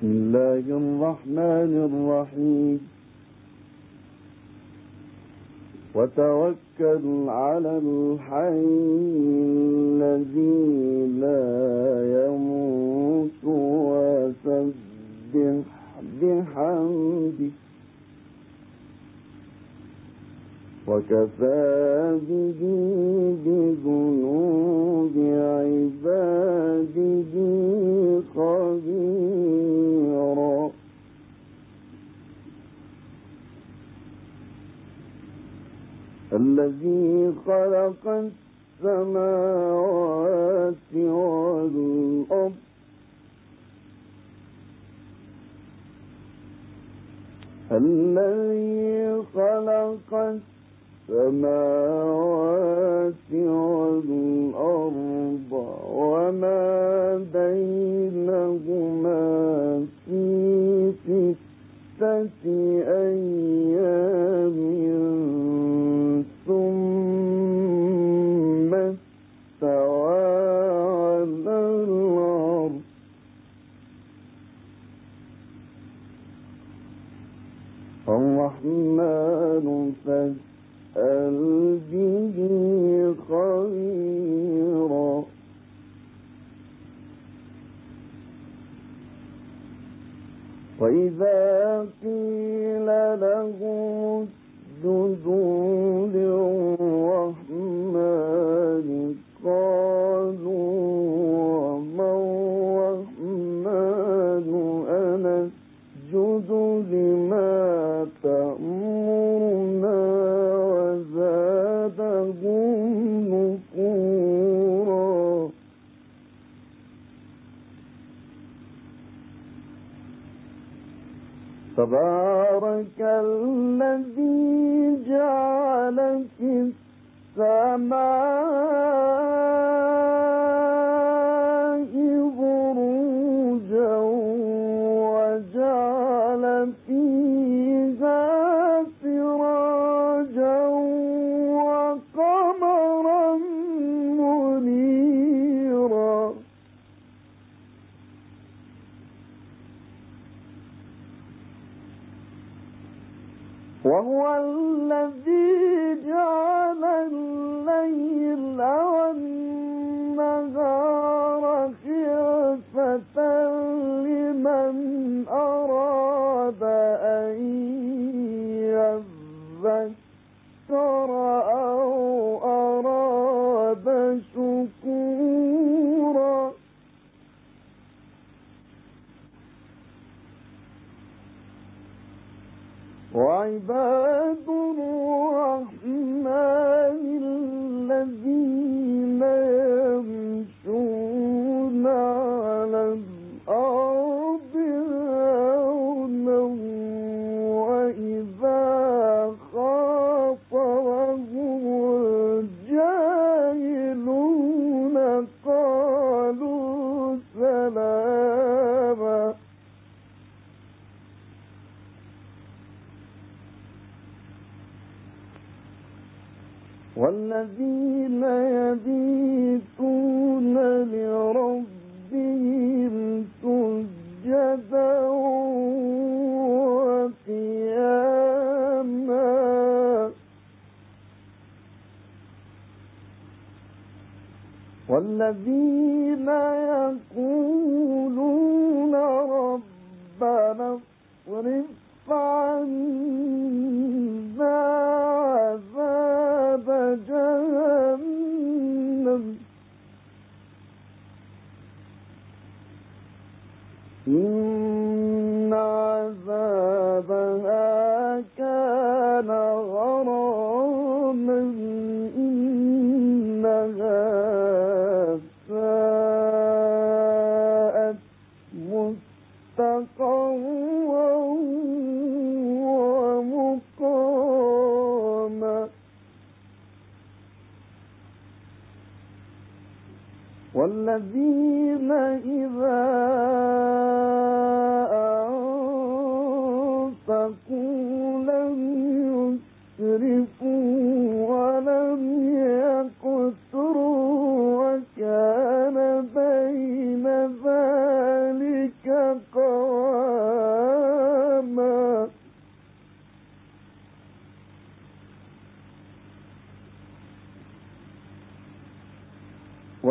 بسم الله الرحمن الرحيم وتوكل على الحي الذي لا يموت وسبح بحمده وكفى به بذنوب عباده خبيرا الذي خلق السماوات والأرض الذي خلق السماوات والأرض وما بينهما في 6 أيام ثم استوى على العرش الرحمن فاسأل به خبيرا وإذا قيل لهم اسجدوا للرحمن قالوا وما الرحمن أنسجد لما تأمرنا وزادهم نفورا تبارك الذي جعل في السماء بروجا وجعل فيها سراجا وقمرا منيرا وهو الذي جعل الليل والنهار خلفة لمن أراد أن يذكر أو أراد شكورا وعباد الرحمن الذين يمشون على الأرض هونا وإذا خاطبهم الجاهلون قالوا سلاما والذين يبيتون لربهم سجدا وقياما والذين يقولون ربنا اصرف عنا عذاب جهنم إن عذابها كان غراما إنها ساءت مستقرا ومقاما والذين إذا أنفقوا لم يسرفوا ولم يقتروا وكان بين ذلك قواما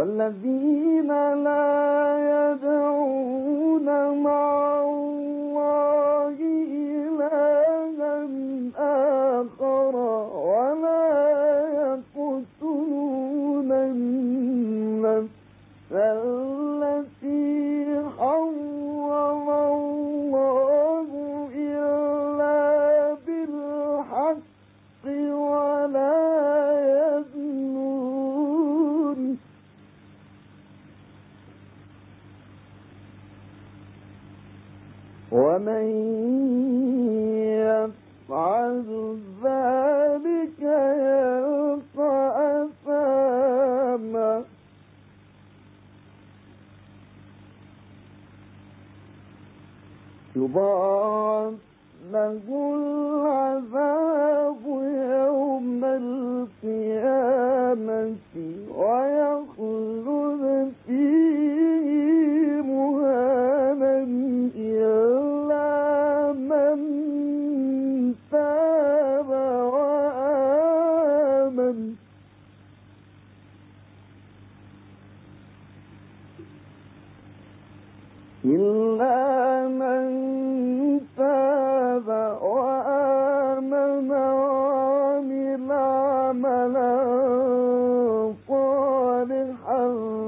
والذين لا يدعون مع الله إلها آخر ولا يقتلون النفس التي حرم الله إلا بالحق ولا يزنون ومن يفعل ذلك يلقى أثاما يضاعف له العذاب يوم القيامة ويخلد فيه مهانا إلا من تاب وآمن وعمل عملا صالحا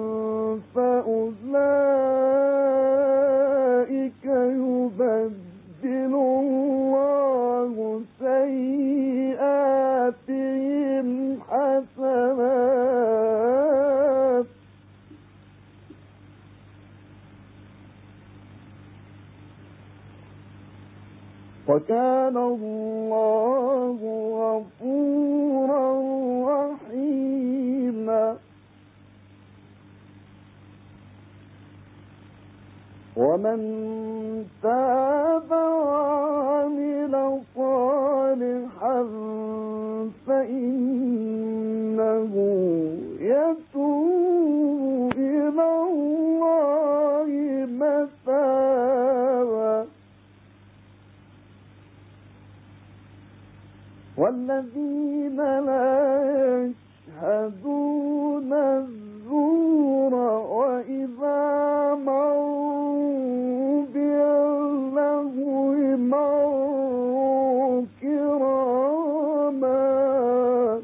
فأولئك يبدل الله سيئاتهم حسنات وكان الله غفورا رحيما ومن تاب وعمل صالحا فإنه يتوب إلى الله متابا والذين لا يشهدون الزور وإذا مروا باللغو مروا كراما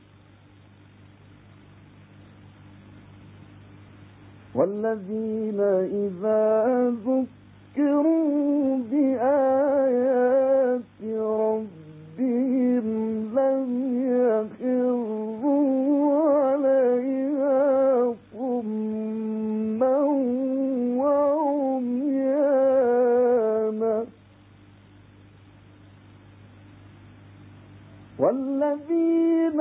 والذين إذا ذكروا بآيات ربهم لم يخروا عليها صما وعميانا والذين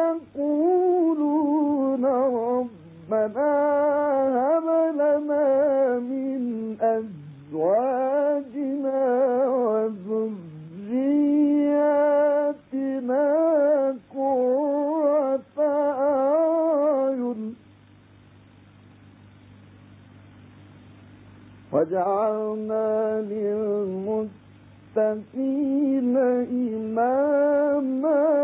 يقولون ربنا هب لنا من أزواجنا وذرياتنا قرة أعين واجعلنا للمتقين إماما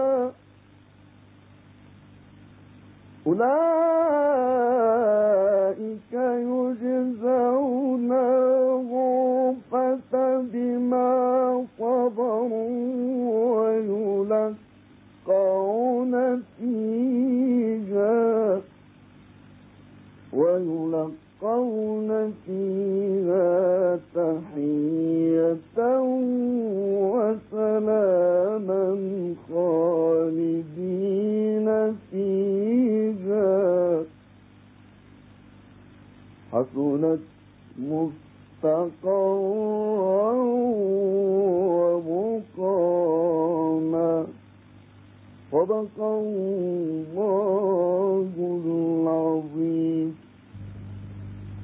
أولئك يجزون الغرفة بما صبروا ويلقون فيها تحية وسلاما خالدين فيها حسنت مستقرا ومقاما صدق الله العظيم.